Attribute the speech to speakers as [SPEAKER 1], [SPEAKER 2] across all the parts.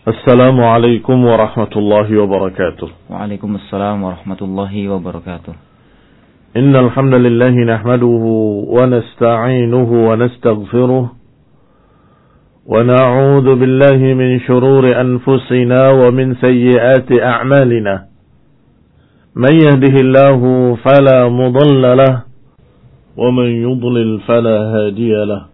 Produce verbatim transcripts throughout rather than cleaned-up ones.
[SPEAKER 1] Assalamualaikum warahmatullahi wabarakatuh.
[SPEAKER 2] Waalaikumsalam warahmatullahi wabarakatuh.
[SPEAKER 1] Innal hamdalillah nahmaduhu wa nasta'inuhu wa nastaghfiruh wa na'udzu billahi min shururi anfusina wa min sayyiati a'malina. Man yahdihillahu fala mudilla lahu wa man yudlil fala hadiya lahu.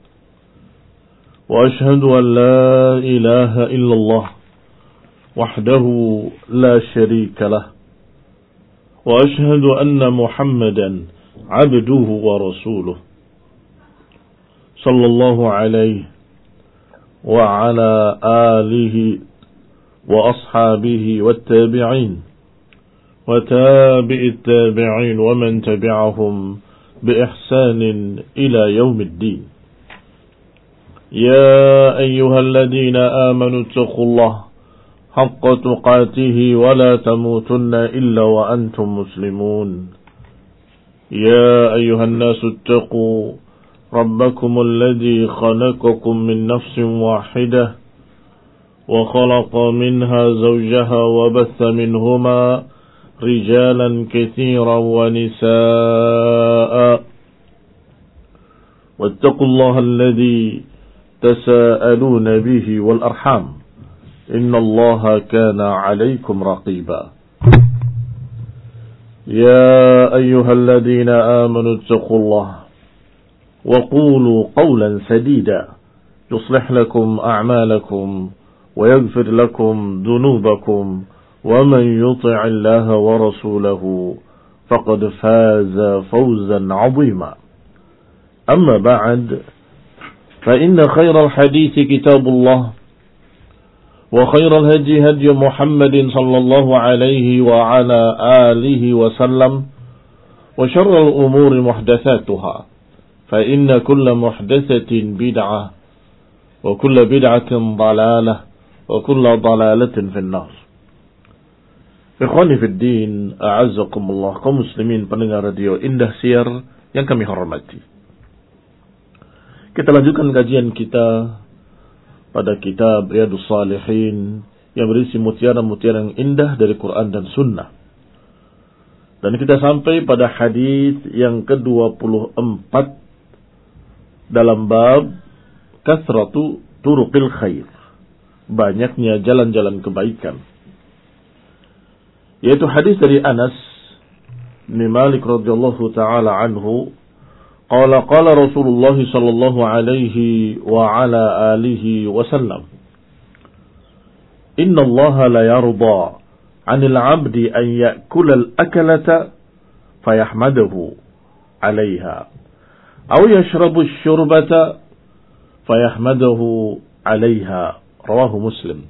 [SPEAKER 1] وأشهد أن لا إله إلا الله وحده لا شريك له وأشهد أن محمدا عبده ورسوله صلى الله عليه وعلى آله وأصحابه والتابعين وتابع التابعين ومن تبعهم بإحسان إلى يوم الدين. يا أيها الذين آمنوا اتقوا الله حق تقاته ولا تموتن إلا وأنتم مسلمون. يا أيها الناس اتقوا ربكم الذي خلقكم من نفس واحدة وخلق منها زوجها وبث منهما رجالا كثيرا ونساء واتقوا الله الذي تساءلون به والأرحام إن الله كان عليكم رقيبا. يا أيها الذين آمنوا اتقوا الله وقولوا قولا سديدا يصلح لكم أعمالكم ويغفر لكم ذنوبكم ومن يطع الله ورسوله فقد فاز فوزا عظيما. أما بعد فإن خير الحديث كتاب الله وخير الهدي هدي محمد صلى الله عليه وعلى آله وسلم وشر الأمور محدثاتها فإن كل محدثة بدعة وكل بدعة ضلالة وكل ضلالة في النار. Ikhwani fid din, a'azzakumullah, kaum muslimin pendengar radio Indah Siar yang kami hormati. Kita lanjutkan kajian kita pada kitab Riyadhus Shalihin yang berisi mutiara-mutiara yang indah dari Quran dan Sunnah. Dan kita sampai pada hadis yang ke dua puluh empat dalam bab kasratu turuqil khair, banyaknya jalan-jalan kebaikan. Yaitu hadis dari Anas bin Malik radhiyallahu taala anhu, qala qala Rasulullah sallallahu alaihi wa ala alihi wasallam, inna Allah la yarda 'anil 'abdi an ya'kula al-akalata fayahmaduhu 'alayha aw yashrabu ash-shurbata fayahmaduhu 'alayha. Rawahu Muslim.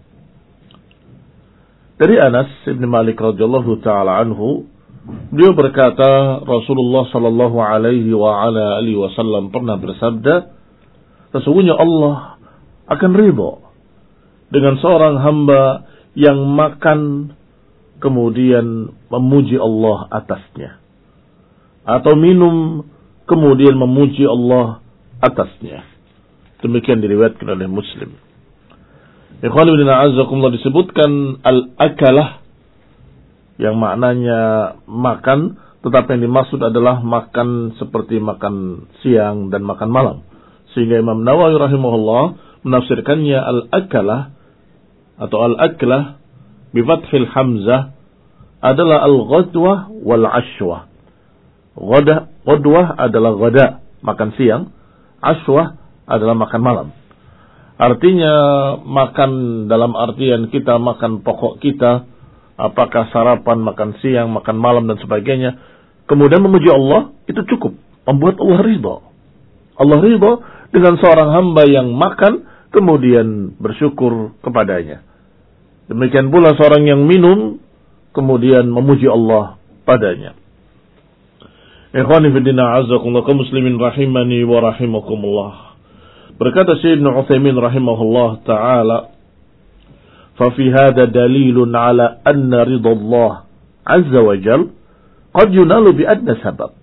[SPEAKER 1] Dari Anas bin Malik radhiyallahu taala anhu, beliau berkata, Rasulullah sallallahu alaihi wa ala alihi wasallam pernah bersabda, sesungguhnya Allah akan ridha dengan seorang hamba yang makan kemudian memuji Allah atasnya, atau minum kemudian memuji Allah atasnya. Demikian diriwayatkan oleh Muslim. Ikhwan ibn a'azzakumullah, disebutkan al-akalah yang maknanya makan, tetapi yang dimaksud adalah makan seperti makan siang dan makan malam. Sehingga Imam Nawawi rahimahullah menafsirkannya al-akalah atau al-aklah bifathil hamzah adalah al-ghadwah wal-ashwah. Ghada, ghadwah adalah ghada, makan siang, ashwah adalah makan malam. Artinya makan dalam artian kita makan pokok kita, apakah sarapan, makan siang, makan malam dan sebagainya, kemudian memuji Allah, itu cukup membuat Allah ridha. Allah ridha dengan seorang hamba yang makan kemudian bersyukur kepadanya. Demikian pula seorang yang minum kemudian memuji Allah padanya. Ikhwani fi din, a'azzakumullah, kaum muslimin rahimani wa rahimakumullah. Berkata Syekh Ibnu Utsaimin rahimahullah taala, fa fi hadha dalilun ala anna ridha Allah azza wa jalla qad yunalu bi adna sabab.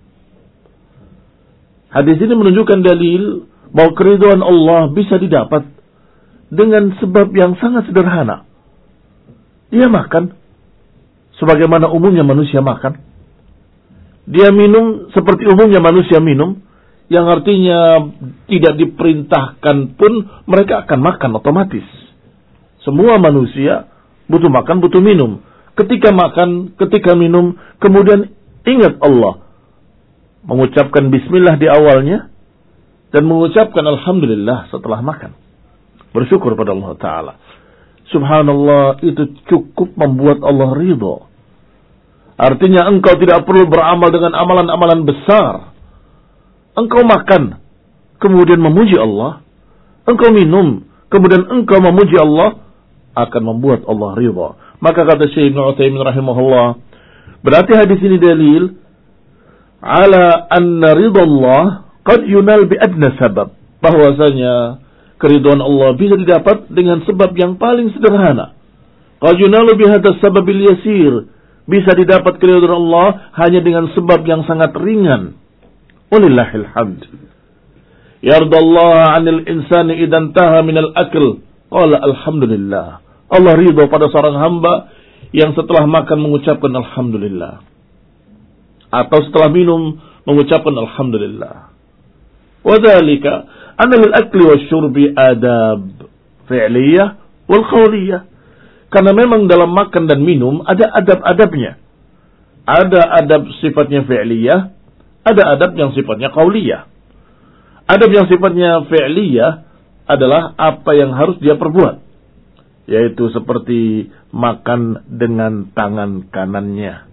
[SPEAKER 1] Hadis ini menunjukkan dalil bahwa keridhaan Allah bisa didapat dengan sebab yang sangat sederhana. Dia makan sebagaimana umumnya manusia makan. Dia minum seperti umumnya manusia minum, yang artinya tidak diperintahkan pun mereka akan makan otomatis. Semua manusia butuh makan, butuh minum. Ketika makan, ketika minum, kemudian ingat Allah. Mengucapkan bismillah di awalnya dan mengucapkan alhamdulillah setelah makan. Bersyukur pada Allah Ta'ala. Subhanallah, itu cukup membuat Allah ridho. Artinya engkau tidak perlu beramal dengan amalan-amalan besar. Engkau makan, kemudian memuji Allah. Engkau minum, kemudian engkau memuji Allah, akan membuat Allah ridho. Maka kata Syekh Ibnu Utsaimin rahimahullah, berarti hadis ini dalil ala anna ridha Allah qad yunal bi adna sabab. Bahwasanya keridhaan Allah bisa didapat dengan sebab yang paling sederhana. Qad yunalu bi hadzal sababil yasir. Bisa didapat keridhaan Allah hanya dengan sebab yang sangat ringan. Walillahil hamd. Yarda Allah 'anil insani idan taha minal akl. Qala alhamdulillah. Allah ridha pada seorang hamba yang setelah makan mengucapkan alhamdulillah. Atau setelah minum mengucapkan alhamdulillah. Wa dzalika anna lil akli wasyurbi adab fi'liyah wal qawliyah. Karena memang dalam makan dan minum ada adab-adabnya. Ada adab sifatnya fi'liyah, ada adab yang sifatnya qauliyah. Adab yang sifatnya fi'liyah adalah apa yang harus dia perbuat, yaitu seperti makan dengan tangan kanannya,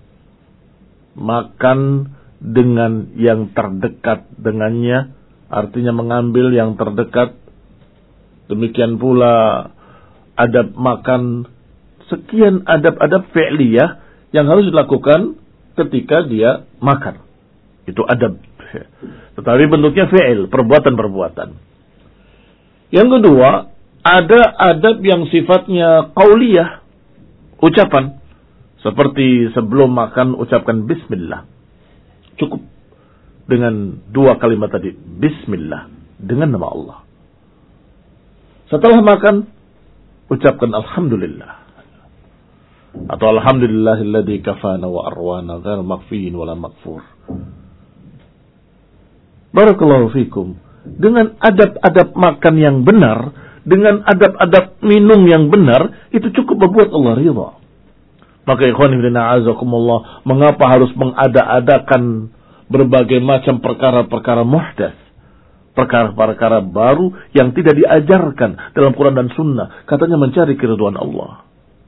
[SPEAKER 1] makan dengan yang terdekat dengannya, artinya mengambil yang terdekat. Demikian pula adab makan, sekian adab-adab fi'liyah yang harus dilakukan ketika dia makan. Itu adab. Tetapi bentuknya fi'il, perbuatan-perbuatan. Yang kedua, ada adab yang sifatnya qauliyah, ucapan. Seperti sebelum makan ucapkan bismillah. Cukup dengan dua kalimat tadi, bismillah, dengan nama Allah. Setelah makan, ucapkan alhamdulillah. Atau alhamdulillahilladzi kafana wa arwana ghairu makfiin wala makfur. Barakallahu fikum. Dengan adab-adab makan yang benar, dengan adab-adab minum yang benar, itu cukup membuat Allah ridha. Maka ikhwan fillah a'azakumullah, mengapa harus mengada-adakan berbagai macam perkara-perkara muhdats, perkara-perkara baru yang tidak diajarkan dalam Quran dan Sunnah, katanya mencari keridhaan Allah.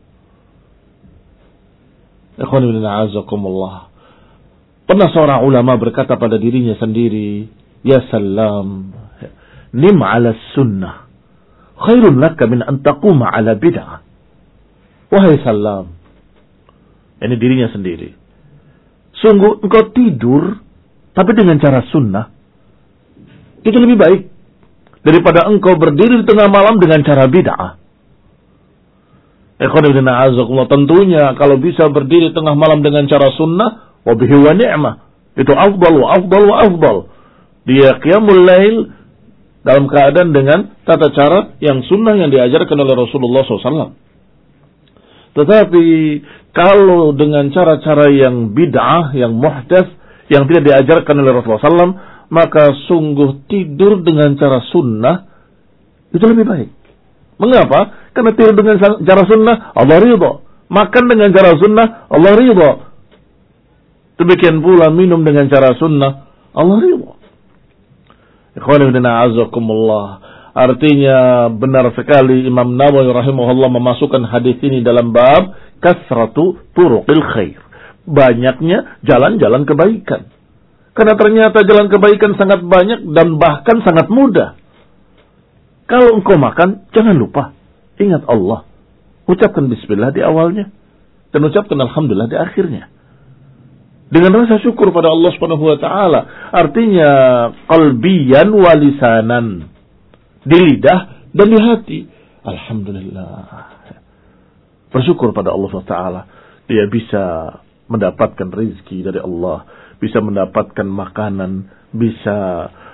[SPEAKER 1] Ikhwan fillah a'azakumullah, pernah seorang ulama berkata pada dirinya sendiri, ya salam, nim ala sunnah khairun laka min an taquma ala bid'ah. Wahai salam, ini dirinya sendiri, sungguh engkau tidur tapi dengan cara sunnah itu lebih baik daripada engkau berdiri di tengah malam dengan cara bid'ah. Ikhwan fillah a'azakumullah, tentunya kalau bisa berdiri tengah malam dengan cara sunnah, wa bihi wa ni'mah, itu afdal wa afdal wa afdal. Dia qiyamul lail dalam keadaan dengan tata cara yang sunnah yang diajarkan oleh Rasulullah shallallahu alaihi wasallam. Tetapi kalau dengan cara-cara yang bid'ah, yang muhdats, yang tidak diajarkan oleh Rasulullah shallallahu alaihi wasallam, maka sungguh tidur dengan cara sunnah itu lebih baik. Mengapa? Karena tidur dengan cara sunnah Allah ridha. Makan dengan cara sunnah Allah ridha. Demikian pula minum dengan cara sunnah Allah ridha. Ikhwani fillah a'azakumullah. Artinya benar sekali Imam Nawawi rahimahullah memasukkan hadis ini dalam bab kasratu turuqil khair. Banyaknya jalan-jalan kebaikan. Karena ternyata jalan kebaikan sangat banyak dan bahkan sangat mudah. Kalau engkau makan, jangan lupa ingat Allah. Ucapkan bismillah di awalnya dan ucapkan alhamdulillah di akhirnya. Dengan rasa syukur pada Allah Subhanahu wa taala. Artinya qalbiyan wa lisanan. Di lidah dan di hati. Alhamdulillah. Bersyukur pada Allah Subhanahu wa taala. Dia bisa mendapatkan rezeki dari Allah, bisa mendapatkan makanan, bisa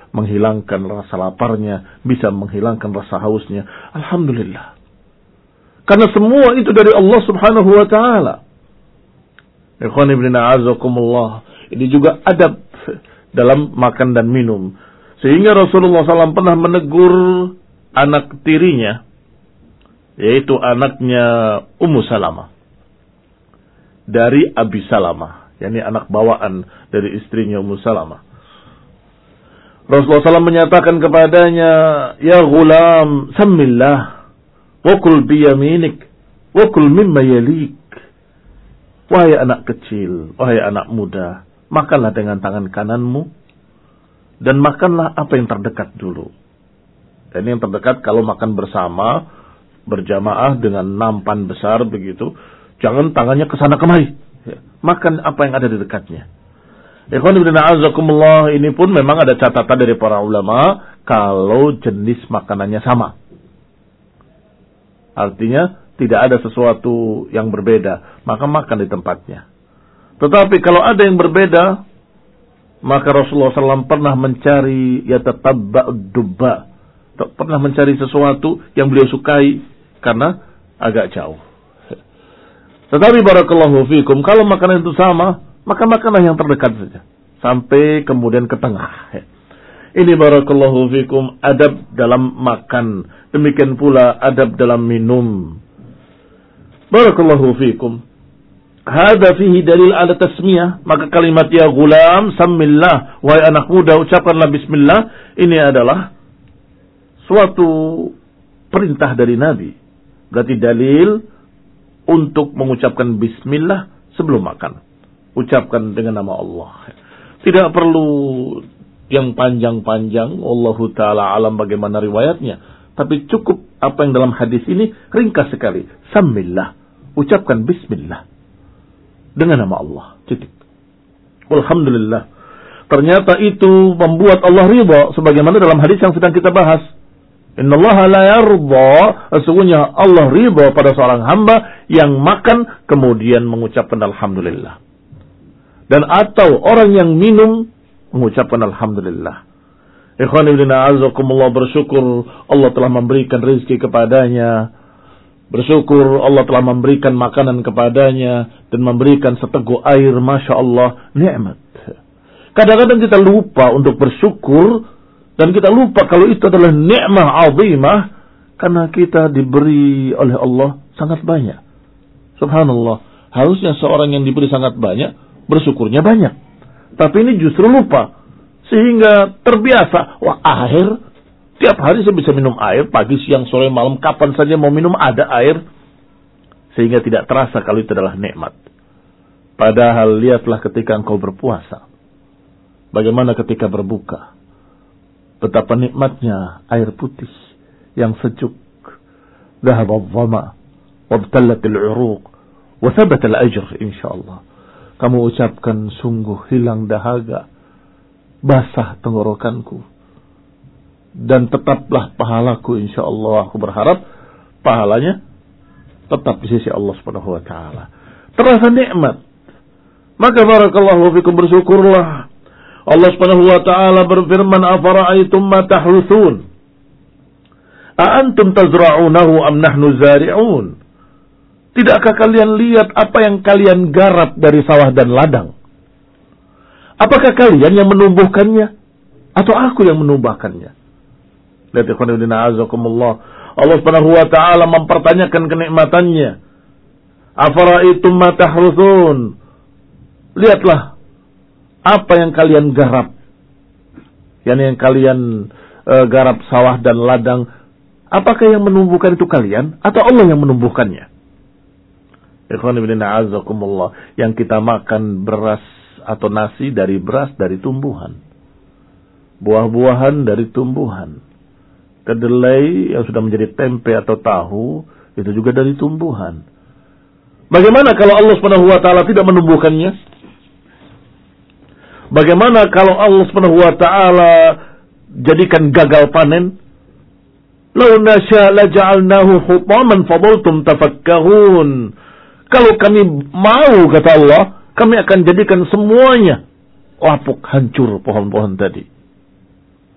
[SPEAKER 1] menghilangkan rasa laparnya, bisa menghilangkan rasa hausnya. Alhamdulillah. Karena semua itu dari Allah Subhanahu wa taala. Ikhwan ibn a'azakumullah. Ini juga adab dalam makan dan minum. Sehingga Rasulullah shallallahu alaihi wasallam pernah menegur anak tirinya, yaitu anaknya Ummu Salamah dari Abi Salamah, yakni anak bawaan dari istrinya Ummu Salamah. Rasulullah shallallahu alaihi wasallam menyatakan kepadanya, "Ya ghulam, sammillah, wa kul biyaminik, wa kul mimma yalik." Wahai anak kecil, wahai anak muda, makanlah dengan tangan kananmu, dan makanlah apa yang terdekat dulu. Dan yang terdekat kalau makan bersama, berjamaah dengan nampan besar begitu, jangan tangannya kesana kemari. Ya, makan apa yang ada di dekatnya. Ikhwan ibn a'azakumullah, ini pun memang ada catatan dari para ulama kalau jenis makanannya sama. Artinya tidak ada sesuatu yang berbeda, maka makan di tempatnya. Tetapi kalau ada yang berbeda, maka Rasulullah shallallahu alaihi wasallam pernah mencari yatatabba'ud dubba, pernah mencari sesuatu yang beliau sukai karena agak jauh. Tetapi barakallahu fikum, kalau makanan itu sama, maka makanlah yang terdekat saja, sampai kemudian ke tengah. Ini barakallahu fikum adab dalam makan, demikian pula adab dalam minum. Barakallahu fikum. Hada fihi dalil ala tasmiyah. Maka kalimat ya gulam, sammillah, wahai anak muda, ucapkanlah bismillah. Ini adalah suatu perintah dari Nabi. Berarti dalil untuk mengucapkan bismillah sebelum makan. Ucapkan dengan nama Allah. Tidak perlu yang panjang-panjang. Wallahu ta'ala alam bagaimana riwayatnya. Tapi cukup apa yang dalam hadis ini ringkas sekali. Sammillah. Ucapkan bismillah dengan nama Allah. Titik. Alhamdulillah. Ternyata itu membuat Allah ridha, sebagaimana dalam hadis yang sedang kita bahas. Innallaha la yarda, sesungguhnya Allah ridha pada seorang hamba yang makan kemudian mengucapkan alhamdulillah. Dan atau orang yang minum mengucapkan alhamdulillah. Ikhwan ibn a'azakumullah, bersyukur Allah telah memberikan rezeki kepadanya. Bersyukur Allah telah memberikan makanan kepadanya dan memberikan seteguk air, Masya Allah, nikmat. Kadang-kadang kita lupa untuk bersyukur dan kita lupa kalau itu adalah nikmah azimah karena kita diberi oleh Allah sangat banyak. Subhanallah, harusnya seorang yang diberi sangat banyak, bersyukurnya banyak. Tapi ini justru lupa sehingga terbiasa, wah air, tiap hari saya bisa minum air, pagi, siang, sore, malam, kapan saja mau minum ada air. Sehingga tidak terasa kalau itu adalah nikmat. Padahal lihatlah ketika engkau berpuasa. Bagaimana ketika berbuka. Betapa nikmatnya air putih yang sejuk. Dhahaba adh-dhama, wabtallat al-uruq, wa thabata al-ajr insyaallah. Kamu ucapkan sungguh hilang dahaga, basah tenggorokanku, dan tetaplah pahalaku insyaallah. Aku berharap pahalanya tetap di sisi Allah Subhanahu wa taala. Terasa nikmat. Maka barakallahu fikum, bersyukurlah. Allah Subhanahu wa taala berfirman, "Afara'aytum ma tahrusun? A antum tazra'unahu am nahnu zari'un?" Tidakkah kalian lihat apa yang kalian garap dari sawah dan ladang? Apakah kalian yang menumbuhkannya atau aku yang menumbuhkannya? Lihat ikhwan ibn a'azakumullah, Allah Subhanahu wa taala mempertanyakan kenikmatannya. Afara'aytum ma tahrusun? Lihatlah apa yang kalian garap. Yani yang kalian e, garap sawah dan ladang, apakah yang menumbuhkan itu kalian atau Allah yang menumbuhkannya? Ikhwan ibn a'azakumullah, yang kita makan beras atau nasi dari beras, dari tumbuhan. Buah-buahan dari tumbuhan. Kedelai yang sudah menjadi tempe atau tahu, itu juga dari tumbuhan. Bagaimana kalau Allah Subhanahu wa taala tidak menumbuhkannya? Bagaimana kalau Allah Subhanahu wa taala jadikan gagal panen? Law nasya la ja'alnahu hutaman fadaltum tafakkahun. Kalau kami mau, kata Allah, kami akan jadikan semuanya lapuk, hancur pohon-pohon tadi.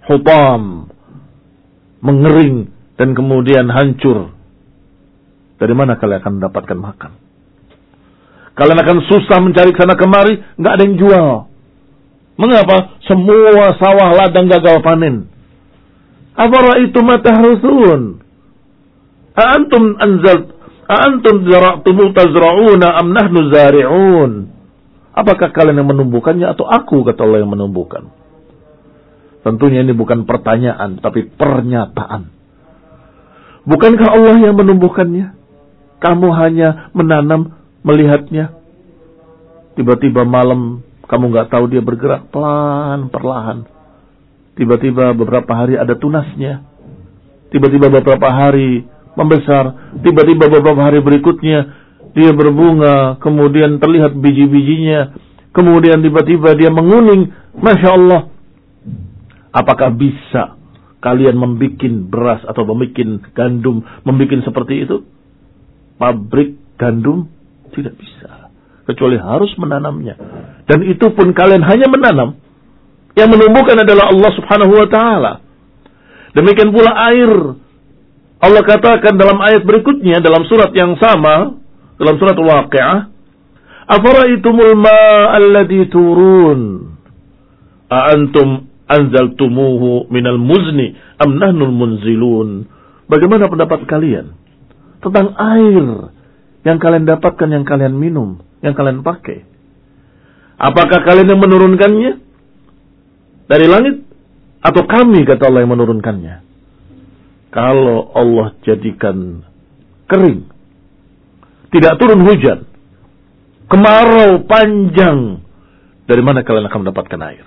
[SPEAKER 1] hutam, mengering dan kemudian hancur. Dari mana kalian akan mendapatkan makan? Kalian akan susah mencari sana kemari, nggak ada yang jual. Mengapa? Semua sawah ladang gagal panen. Afara'aytum ma tahrusun? A'antum anzalt A'antum zara'tumu tazra'una am nahnu zari'un? Apakah kalian yang menumbuhkannya atau aku, kata Allah, yang menumbuhkan? Tentunya ini bukan pertanyaan, tapi pernyataan. Bukankah Allah yang menumbuhkannya? Kamu hanya menanam, melihatnya. Tiba-tiba malam, kamu nggak tahu dia bergerak pelan, perlahan. Tiba-tiba beberapa hari ada tunasnya. Tiba-tiba beberapa hari membesar. Tiba-tiba beberapa hari berikutnya dia berbunga. Kemudian terlihat biji-bijinya. Kemudian tiba-tiba dia menguning. Masya Allah. Apakah bisa kalian membuat beras atau membuat gandum, membuat seperti itu? Pabrik gandum? Tidak bisa. Kecuali harus menanamnya. Dan itu pun kalian hanya menanam. Yang menumbuhkan adalah Allah subhanahu wa ta'ala. Demikian pula air. Allah katakan dalam ayat berikutnya, dalam surat yang sama, dalam surat Al-Waqi'ah, Afara'aytumul ma'a alladhi turun? A'antum anzaltumuhu minal muzni am nahnul munzilun? Bagaimana pendapat kalian tentang air yang kalian dapatkan, yang kalian minum, yang kalian pakai? Apakah kalian yang menurunkannya dari langit atau kami, kata Allah, yang menurunkannya? Kalau Allah jadikan kering, tidak turun hujan, kemarau panjang, dari mana kalian akan mendapatkan air?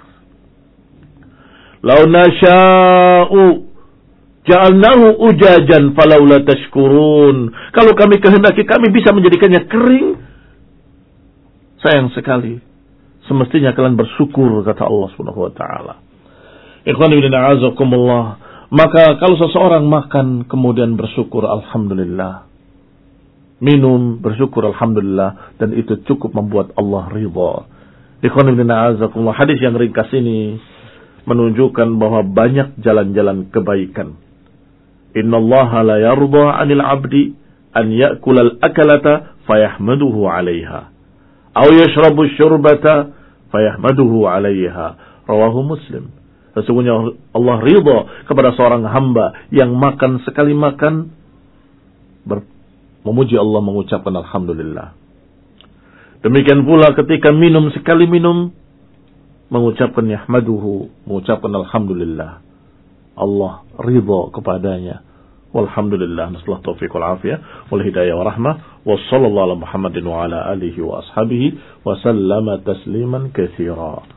[SPEAKER 1] Lau nasha'u ja'alnahu ujajan falaula tashkurun. Kalau kami kehendaki, kami bisa menjadikannya kering. Sayang sekali. Semestinya kalian bersyukur, kata Allah subhanahu wa ta'ala. Ikhwan ibn a'azakumullah. Maka kalau seseorang makan kemudian bersyukur, alhamdulillah. Minum, bersyukur, alhamdulillah. Dan itu cukup membuat Allah ridha. Ikhwan ibn a'azakumullah. Hadis yang ringkas ini menunjukkan bahwa banyak jalan-jalan kebaikan. Innallaha la yarda 'anil 'abdi an ya'kula al-akalata fayahmaduhu 'alayha aw yashrabu asy-syurbata fayahmaduhu 'alayha. Rawahu Muslim. Sesungguhnya Allah ridha kepada seorang hamba yang makan sekali makan ber- memuji Allah, mengucapkan alhamdulillah. Demikian pula ketika minum sekali minum mengucapkan yahmaduhu, mengucapkan alhamdulillah. Allah ridha kepadanya. Walhamdulillah, nasallahu taufiq wal afiyah wal hidayah wa rahmah. Wa sallallahu ala Muhammadin wa ala alihi wa ashabihi wa sallama tasliman katsira.